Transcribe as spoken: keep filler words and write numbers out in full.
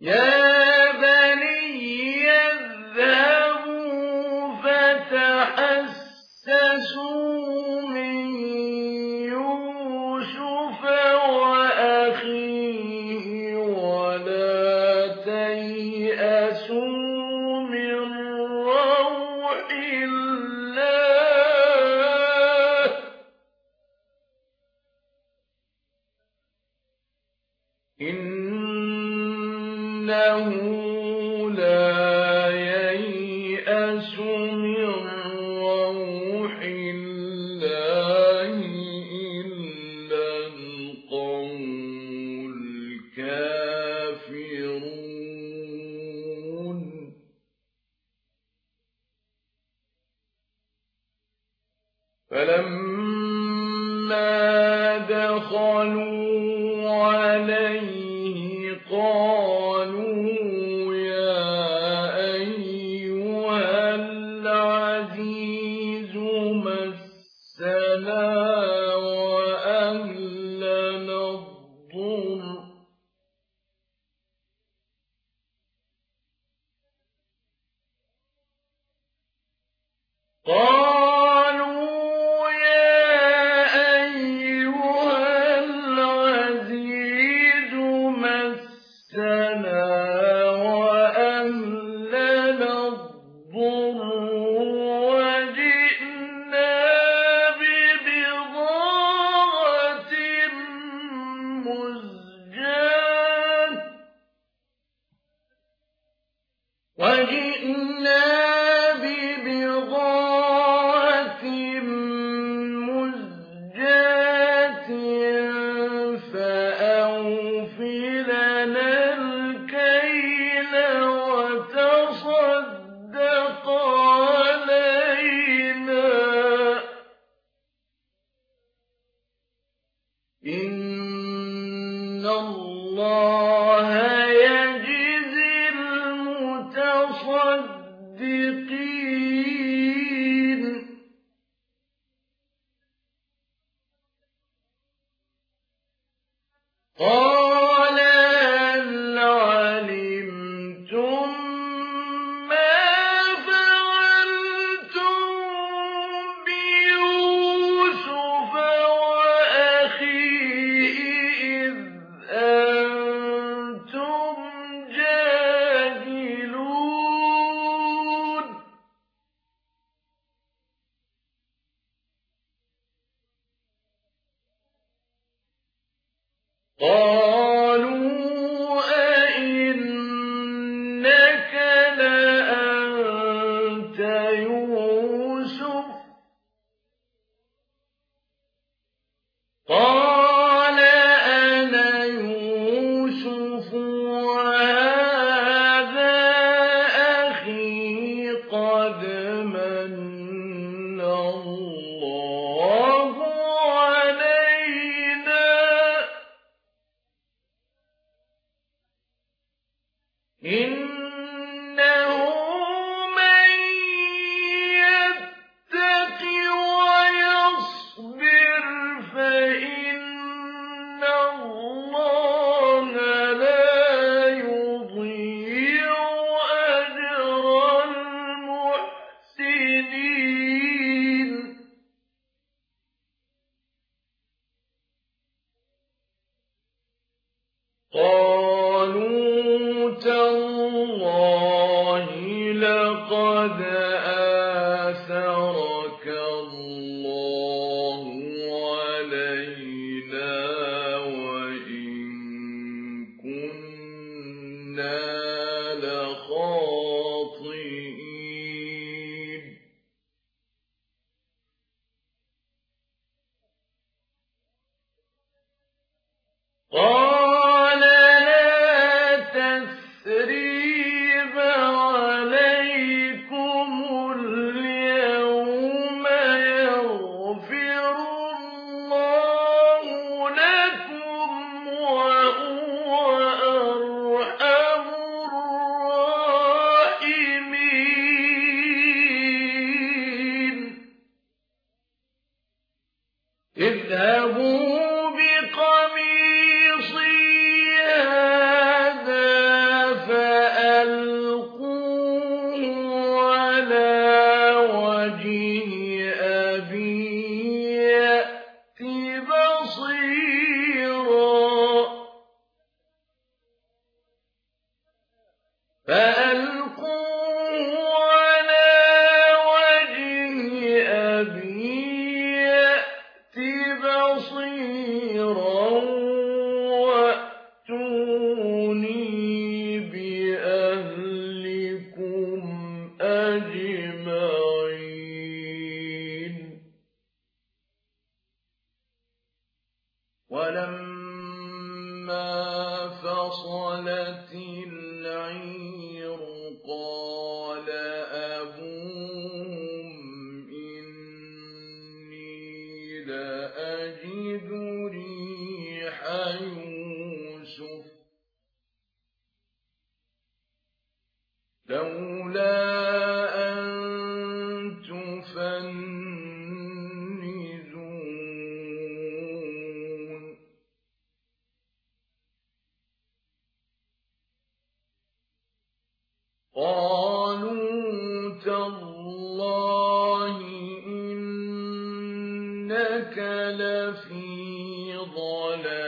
يا بني اذهبوا فتحسسوا من يوسف وأخيه ولا تيأسوا من روح الله إنه لا ييأس من روح الله إلا القوم الكافرون فلما دخلوا عليه قالوا يا أيها العزيز مسنا وأهلنا الضر قالوا يا أيها العزيز مسنا وأهلنا الضر وجئنا ببضاعة مزجاة وجئنا ببضاعة مزجاة فأوف لنا الكيل وتصدق علينا إن الله يجزي المتصدقين قال هل علمتم ما فعلتم بيوسف وأخيه إذ أنتم جاهلون قالوا أئنك لأنت يوسف قال أنا يوسف وهذا أخي قد من الله علينا إنه من يتق ويصبر فإن الله لا يضيع أجر المحسنين قالوا تالله لقد آثرك الله علينا وإن كنا لخاطئين قال لا تثريب عليكم اليوم يغفر الله لكم وهو أرحم الراحمين اذهبوا بقميصي هذا فلما فصلت العير قال أبوهم إني لأجد ريح يوسف لولا أن تفندون قالوا تالله إنك لفي ضلالك